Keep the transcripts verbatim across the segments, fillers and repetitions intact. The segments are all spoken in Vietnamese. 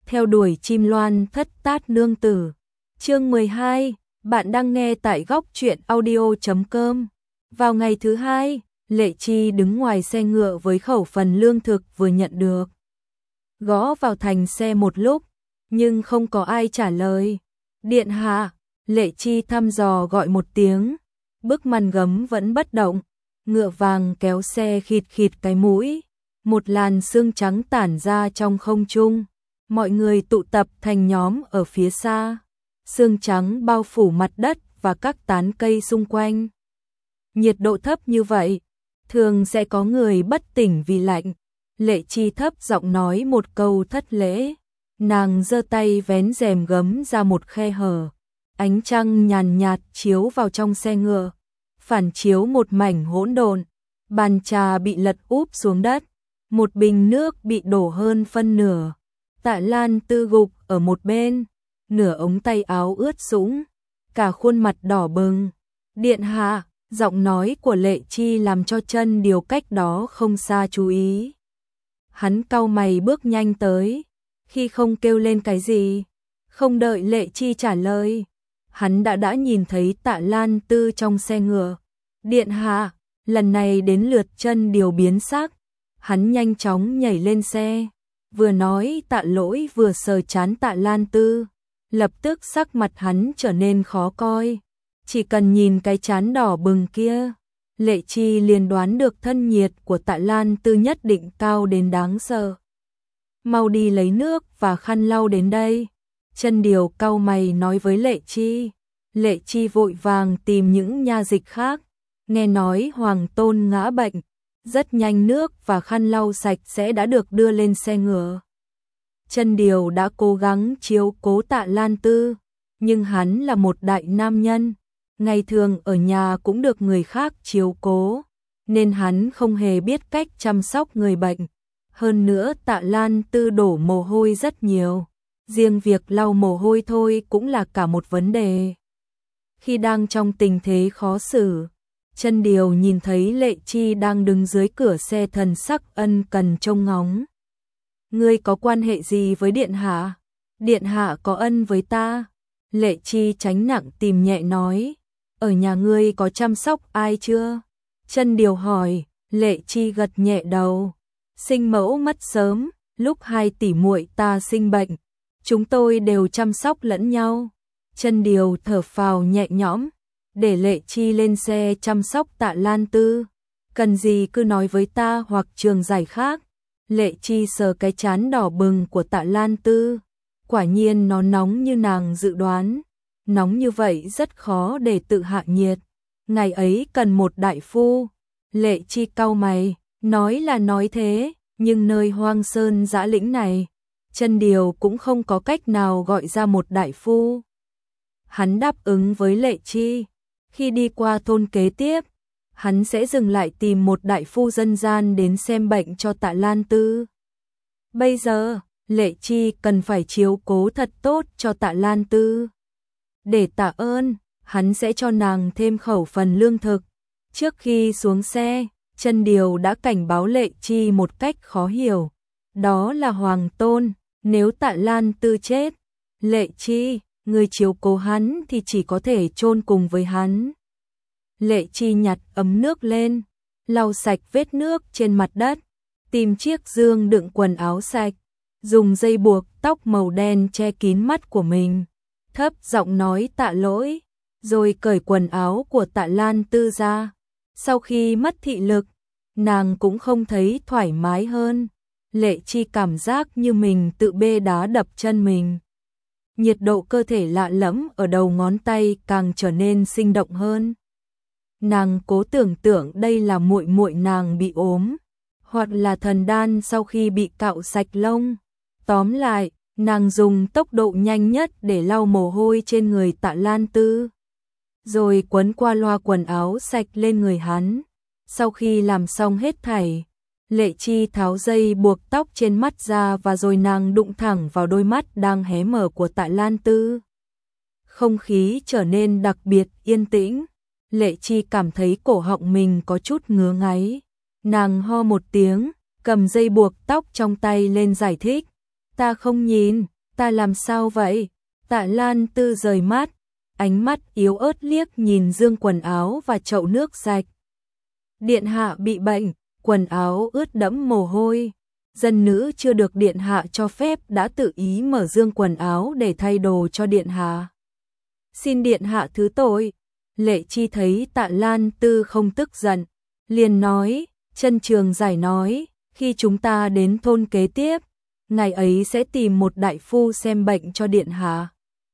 theo đuổi chim loan thất tát nương tử. Chương mười hai, bạn đang nghe tại góc truyện audio chấm com. Vào ngày thứ hai, Lệ Chi đứng ngoài xe ngựa với khẩu phần lương thực vừa nhận được. Gõ vào thành xe một lúc, nhưng không có ai trả lời. Điện hạ, Lệ Chi thăm dò gọi một tiếng, bức màn gấm vẫn bất động, ngựa vàng kéo xe khịt khịt cái mũi, một làn sương trắng tản ra trong không trung, mọi người tụ tập thành nhóm ở phía xa, sương trắng bao phủ mặt đất và các tán cây xung quanh. Nhiệt độ thấp như vậy, thường sẽ có người bất tỉnh vì lạnh. Lệ Chi thấp giọng nói một câu thất lễ, nàng giơ tay vén rèm gấm ra một khe hở, ánh trăng nhàn nhạt chiếu vào trong xe ngựa, phản chiếu một mảnh hỗn độn, bàn trà bị lật úp xuống đất, một bình nước bị đổ hơn phân nửa, Tạ Lan Tư gục ở một bên, nửa ống tay áo ướt sũng, cả khuôn mặt đỏ bừng. Điện hạ, giọng nói của Lệ Chi làm cho Chân Điều cách đó không xa chú ý. Hắn cau mày bước nhanh tới, khi không kêu lên cái gì, không đợi Lệ Chi trả lời, hắn đã đã nhìn thấy Tạ Lan Tư trong xe ngựa. Điện hạ, lần này đến lượt Chân Điều biến sắc, hắn nhanh chóng nhảy lên xe, vừa nói tạ lỗi vừa sờ trán Tạ Lan Tư, lập tức sắc mặt hắn trở nên khó coi. Chỉ cần nhìn cái trán đỏ bừng kia, Lệ Chi liền đoán được thân nhiệt của Tạ Lan Tư nhất định cao đến đáng sợ. Mau đi lấy nước và khăn lau đến đây. Chân Điều cau mày nói với Lệ Chi. Lệ Chi vội vàng tìm những nha dịch khác. Nghe nói Hoàng Tôn ngã bệnh, rất nhanh nước và khăn lau sạch sẽ đã được đưa lên xe ngựa. Chân Điều đã cố gắng chiếu cố Tạ Lan Tư, nhưng hắn là một đại nam nhân, ngày thường ở nhà cũng được người khác chiếu cố, nên hắn không hề biết cách chăm sóc người bệnh. Hơn nữa Tạ Lan Tư đổ mồ hôi rất nhiều, riêng việc lau mồ hôi thôi cũng là cả một vấn đề. Khi đang trong tình thế khó xử, Chân Điều nhìn thấy Lệ Chi đang đứng dưới cửa xe, thần sắc ân cần trông ngóng. Ngươi có quan hệ gì với điện hạ? Điện hạ có ân với ta. Lệ Chi tránh nặng tìm nhẹ nói. Ở nhà ngươi có chăm sóc ai chưa? Chân Điều hỏi. Lệ Chi gật nhẹ đầu. Sinh mẫu mất sớm, lúc hai tỷ muội ta sinh bệnh, chúng tôi đều chăm sóc lẫn nhau. Chân Điều thở phào nhẹ nhõm, để Lệ Chi lên xe chăm sóc Tạ Lan Tư. Cần gì cứ nói với ta hoặc trường giải khác. Lệ Chi sờ cái trán đỏ bừng của Tạ Lan Tư. Quả nhiên nó nóng như nàng dự đoán. Nóng như vậy rất khó để tự hạ nhiệt. Ngày ấy cần một đại phu. Lệ Chi cau mày, nói là nói thế, nhưng nơi hoang sơn dã lĩnh này, Chân Điều cũng không có cách nào gọi ra một đại phu. Hắn đáp ứng với Lệ Chi. Khi đi qua thôn kế tiếp, hắn sẽ dừng lại tìm một đại phu dân gian đến xem bệnh cho Tạ Lan Tư. Bây giờ, Lệ Chi cần phải chiếu cố thật tốt cho Tạ Lan Tư. Để tạ ơn, hắn sẽ cho nàng thêm khẩu phần lương thực. Trước khi xuống xe, Chân Điều đã cảnh báo Lệ Chi một cách khó hiểu. Đó là Hoàng Tôn, nếu Tạ Lan Tư chết, Lệ Chi, người chiếu cố hắn thì chỉ có thể chôn cùng với hắn. Lệ Chi nhặt ấm nước lên, lau sạch vết nước trên mặt đất, tìm chiếc dương đựng quần áo sạch, dùng dây buộc tóc màu đen che kín mắt của mình, thấp giọng nói tạ lỗi, rồi cởi quần áo của Tạ Lan Tư ra. Sau khi mất thị lực, nàng cũng không thấy thoải mái hơn. Lệ Chi cảm giác như mình tự bê đá đập chân mình. Nhiệt độ cơ thể lạ lẫm ở đầu ngón tay càng trở nên sinh động hơn. Nàng cố tưởng tượng đây là muội muội nàng bị ốm, hoặc là thần đan sau khi bị cạo sạch lông. Tóm lại, nàng dùng tốc độ nhanh nhất để lau mồ hôi trên người Tạ Lan Tư, rồi quấn qua loa quần áo sạch lên người hắn. Sau khi làm xong hết thảy, Lệ Chi tháo dây buộc tóc trên mắt ra và rồi nàng đụng thẳng vào đôi mắt đang hé mở của Tạ Lan Tư. Không khí trở nên đặc biệt yên tĩnh. Lệ Chi cảm thấy cổ họng mình có chút ngứa ngáy. Nàng ho một tiếng, cầm dây buộc tóc trong tay lên giải thích. Ta không nhìn, Ta làm sao vậy? Tạ Lan Tư rời mắt, ánh mắt yếu ớt liếc nhìn dương quần áo và chậu nước sạch. Điện hạ bị bệnh, quần áo ướt đẫm mồ hôi. Dân nữ chưa được điện hạ cho phép đã tự ý mở dương quần áo để thay đồ cho điện hạ. Xin điện hạ thứ tội. Lệ Chi thấy Tạ Lan Tư không tức giận, liền nói, Chân Trường Giải nói, khi chúng ta đến thôn kế tiếp, ngày ấy sẽ tìm một đại phu xem bệnh cho điện hạ.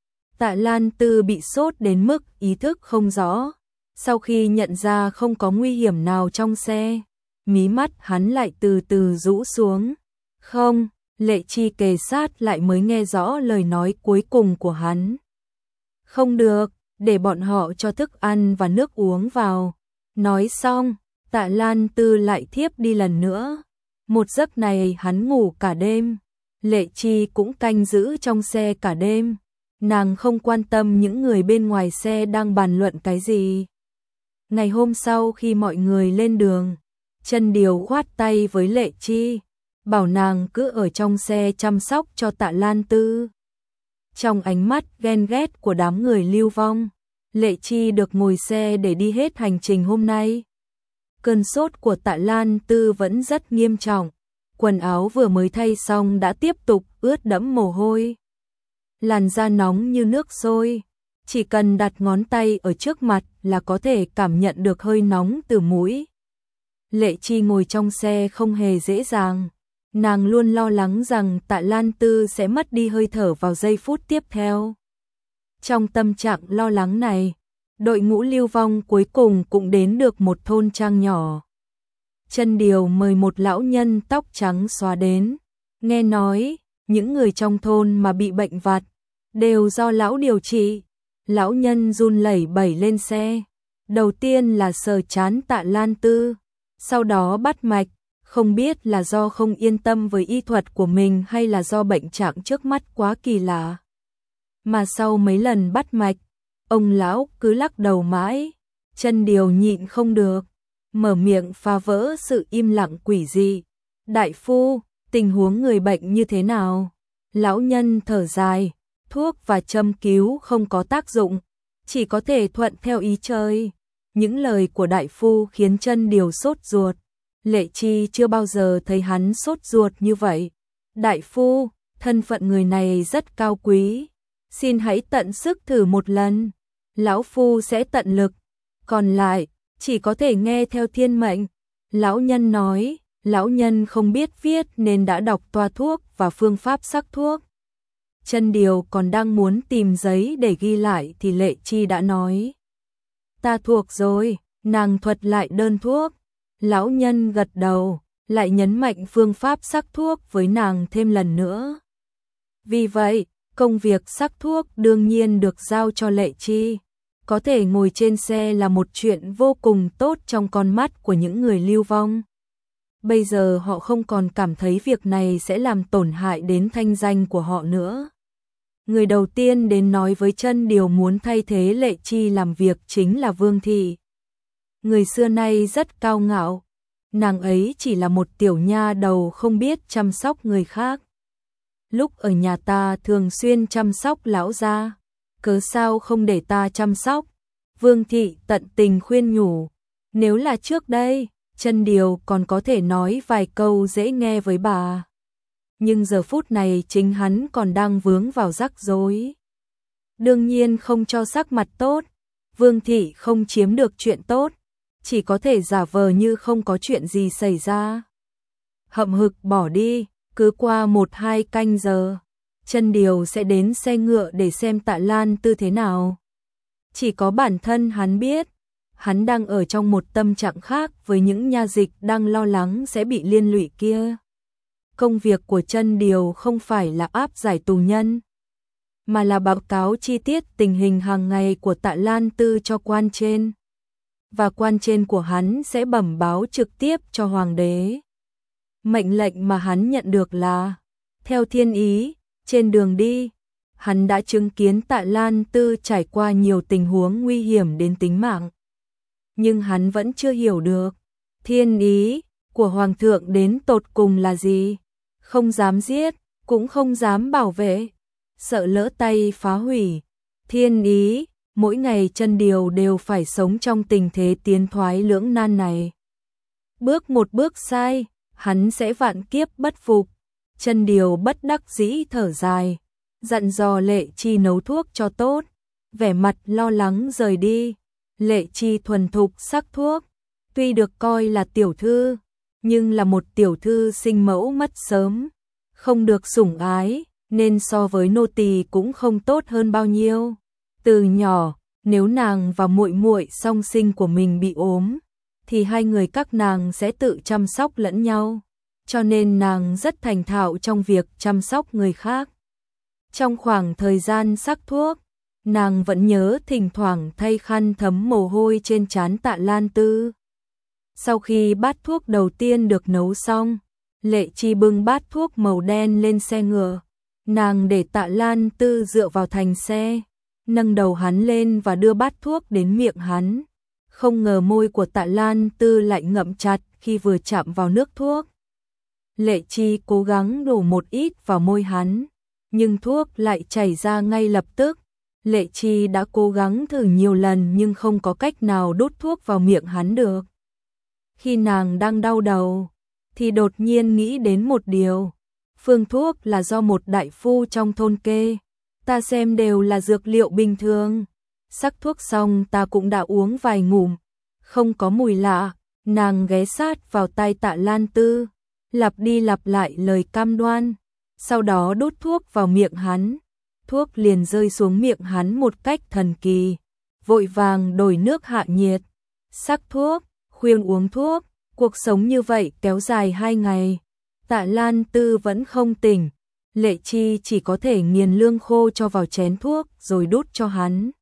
Tạ Lan Tư bị sốt đến mức ý thức không rõ, sau khi nhận ra không có nguy hiểm nào trong xe, mí mắt hắn lại từ từ rũ xuống. Không, Lệ Chi kề sát lại mới nghe rõ lời nói cuối cùng của hắn. Không được, để bọn họ cho thức ăn và nước uống vào. Nói xong, Tạ Lan Tư lại thiếp đi lần nữa. Một giấc này hắn ngủ cả đêm. Lệ Chi cũng canh giữ trong xe cả đêm. Nàng không quan tâm những người bên ngoài xe đang bàn luận cái gì. Ngày hôm sau khi mọi người lên đường, Chân Điều khoát tay với Lệ Chi, bảo nàng cứ ở trong xe chăm sóc cho Tạ Lan Tư. Trong ánh mắt ghen ghét của đám người lưu vong, Lệ Chi được ngồi xe để đi hết hành trình hôm nay. Cơn sốt của Tạ Lan Tư vẫn rất nghiêm trọng, quần áo vừa mới thay xong đã tiếp tục ướt đẫm mồ hôi. Làn da nóng như nước sôi, chỉ cần đặt ngón tay ở trước mặt là có thể cảm nhận được hơi nóng từ mũi. Lệ Chi ngồi trong xe không hề dễ dàng, nàng luôn lo lắng rằng Tạ Lan Tư sẽ mất đi hơi thở vào giây phút tiếp theo. Trong tâm trạng lo lắng này, đội ngũ lưu vong cuối cùng cũng đến được một thôn trang nhỏ. Chân Điều mời một lão nhân tóc trắng xóa đến, nghe nói những người trong thôn mà bị bệnh vặt đều do lão điều trị. Lão nhân run lẩy bẩy lên xe, đầu tiên là sờ trán Tạ Lan Tư, sau đó bắt mạch, không biết là do không yên tâm với y thuật của mình hay là do bệnh trạng trước mắt quá kỳ lạ. Mà sau mấy lần bắt mạch, ông lão cứ lắc đầu mãi. Chân Điều nhịn không được, mở miệng phá vỡ sự im lặng quỷ dị. Đại phu, tình huống người bệnh như thế nào? Lão nhân thở dài, thuốc và châm cứu không có tác dụng, chỉ có thể thuận theo ý trời. Những lời của đại phu khiến Chân Điều sốt ruột. Lệ Chi chưa bao giờ thấy hắn sốt ruột như vậy. Đại phu, thân phận người này rất cao quý, xin hãy tận sức thử một lần, lão phu sẽ tận lực, còn lại chỉ có thể nghe theo thiên mệnh. Lão nhân nói, lão nhân không biết viết nên đã đọc toa thuốc và phương pháp sắc thuốc. Chân Điều còn đang muốn tìm giấy để ghi lại thì Lệ Chi đã nói, ta thuộc rồi. Nàng thuật lại đơn thuốc. Lão nhân gật đầu, lại nhấn mạnh phương pháp sắc thuốc với nàng thêm lần nữa. Vì vậy, công việc sắc thuốc đương nhiên được giao cho Lệ Chi. Có thể ngồi trên xe là một chuyện vô cùng tốt trong con mắt của những người lưu vong. Bây giờ họ không còn cảm thấy việc này sẽ làm tổn hại đến thanh danh của họ nữa. Người đầu tiên đến nói với Chân Điều muốn thay thế Lệ Chi làm việc chính là Vương Thị. Người xưa nay rất cao ngạo, nàng ấy chỉ là một tiểu nha đầu không biết chăm sóc người khác. Lúc ở nhà ta thường xuyên chăm sóc lão gia, cớ sao không để ta chăm sóc? Vương Thị tận tình khuyên nhủ. Nếu là trước đây, Chân Điều còn có thể nói vài câu dễ nghe với bà. Nhưng giờ phút này chính hắn còn đang vướng vào rắc rối. Đương nhiên không cho sắc mặt tốt, Vương Thị không chiếm được chuyện tốt, chỉ có thể giả vờ như không có chuyện gì xảy ra. Hậm hực bỏ đi, cứ qua một hai canh giờ, Chân Điều sẽ đến xe ngựa để xem Tạ Lan Tư thế nào. Chỉ có bản thân hắn biết, hắn đang ở trong một tâm trạng khác với những nha dịch đang lo lắng sẽ bị liên lụy kia. Công việc của Chân Điều không phải là áp giải tù nhân, mà là báo cáo chi tiết tình hình hàng ngày của Tạ Lan Tư cho quan trên. Và quan trên của hắn sẽ bẩm báo trực tiếp cho hoàng đế. Mệnh lệnh mà hắn nhận được là, theo thiên ý, trên đường đi, hắn đã chứng kiến Tạ Lan Tư trải qua nhiều tình huống nguy hiểm đến tính mạng. Nhưng hắn vẫn chưa hiểu được, thiên ý của hoàng thượng đến tột cùng là gì. Không dám giết, cũng không dám bảo vệ, sợ lỡ tay phá hủy. Thiên ý, mỗi ngày Chân Điều đều phải sống trong tình thế tiến thoái lưỡng nan này. Bước một bước sai, hắn sẽ vạn kiếp bất phục. Chân Điều bất đắc dĩ thở dài, dặn dò Lệ Chi nấu thuốc cho tốt, vẻ mặt lo lắng rời đi. Lệ Chi thuần thục sắc thuốc, tuy được coi là tiểu thư, nhưng là một tiểu thư sinh mẫu mất sớm, không được sủng ái, nên so với nô tỳ cũng không tốt hơn bao nhiêu. Từ nhỏ, nếu nàng và muội muội song sinh của mình bị ốm, thì hai người các nàng sẽ tự chăm sóc lẫn nhau, cho nên nàng rất thành thạo trong việc chăm sóc người khác. Trong khoảng thời gian sắc thuốc, nàng vẫn nhớ thỉnh thoảng thay khăn thấm mồ hôi trên trán Tạ Lan Tư. Sau khi bát thuốc đầu tiên được nấu xong, Lệ Chi bưng bát thuốc màu đen lên xe ngựa. Nàng để Tạ Lan Tư dựa vào thành xe, nâng đầu hắn lên và đưa bát thuốc đến miệng hắn. Không ngờ môi của Tạ Lan Tư lại ngậm chặt khi vừa chạm vào nước thuốc. Lệ Chi cố gắng đổ một ít vào môi hắn, nhưng thuốc lại chảy ra ngay lập tức. Lệ Chi đã cố gắng thử nhiều lần nhưng không có cách nào đút thuốc vào miệng hắn được. Khi nàng đang đau đầu, thì đột nhiên nghĩ đến một điều. Phương thuốc là do một đại phu trong thôn kê, ta xem đều là dược liệu bình thường. Sắc thuốc xong ta cũng đã uống vài ngụm, không có mùi lạ. Nàng ghé sát vào tai Tạ Lan Tư, lặp đi lặp lại lời cam đoan, sau đó đút thuốc vào miệng hắn. Thuốc liền rơi xuống miệng hắn một cách thần kỳ, vội vàng đổi nước hạ nhiệt. Sắc thuốc, khuyên uống thuốc, cuộc sống như vậy kéo dài hai ngày. Tạ Lan Tư vẫn không tỉnh, Lệ Chi chỉ có thể nghiền lương khô cho vào chén thuốc rồi đút cho hắn.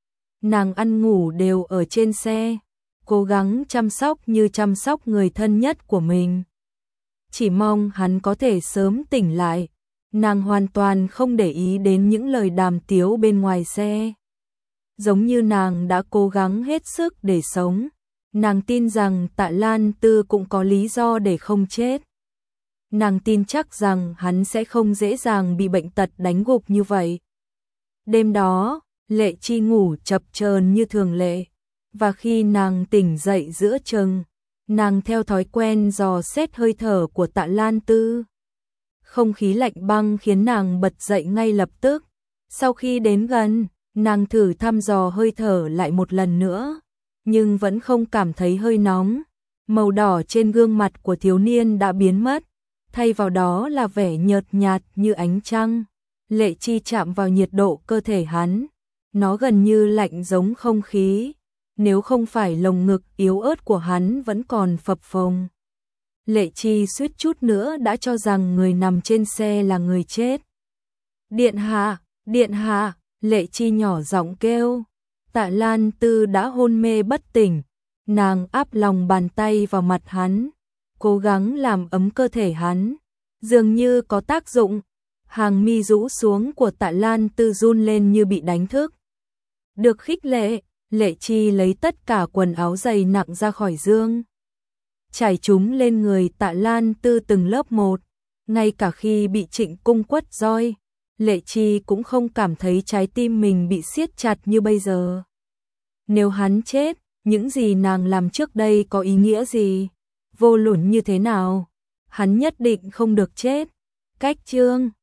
Nàng ăn ngủ đều ở trên xe, cố gắng chăm sóc như chăm sóc người thân nhất của mình. Chỉ mong hắn có thể sớm tỉnh lại. Nàng hoàn toàn không để ý đến những lời đàm tiếu bên ngoài xe. Giống như nàng đã cố gắng hết sức để sống, nàng tin rằng Tạ Lan Tư cũng có lý do để không chết. Nàng tin chắc rằng hắn sẽ không dễ dàng bị bệnh tật đánh gục như vậy. Đêm đó, Lệ Chi ngủ chập chờn như thường lệ, và khi nàng tỉnh dậy giữa chừng, nàng theo thói quen dò xét hơi thở của Tạ Lan Tư. Không khí lạnh băng khiến nàng bật dậy ngay lập tức. Sau khi đến gần, nàng thử thăm dò hơi thở lại một lần nữa, nhưng vẫn không cảm thấy hơi nóng. Màu đỏ trên gương mặt của thiếu niên đã biến mất, thay vào đó là vẻ nhợt nhạt như ánh trăng. Lệ Chi chạm vào nhiệt độ cơ thể hắn, nó gần như lạnh giống không khí, nếu không phải lồng ngực yếu ớt của hắn vẫn còn phập phồng. Lệ Chi suýt chút nữa đã cho rằng người nằm trên xe là người chết. Điện hạ, điện hạ, Lệ Chi nhỏ giọng kêu. Tạ Lan Tư đã hôn mê bất tỉnh, nàng áp lòng bàn tay vào mặt hắn, cố gắng làm ấm cơ thể hắn, dường như có tác dụng. Hàng mi rũ xuống của Tạ Lan Tư run lên như bị đánh thức. Được khích lệ, Lệ Chi lấy tất cả quần áo dày nặng ra khỏi giường, trải chúng lên người Tạ Lan Tư từng lớp một. Ngay cả khi bị Trịnh Cung quất roi, Lệ Chi cũng không cảm thấy trái tim mình bị siết chặt như bây giờ. Nếu hắn chết, những gì nàng làm trước đây có ý nghĩa gì? Vô luận như thế nào, hắn nhất định không được chết. Cách chương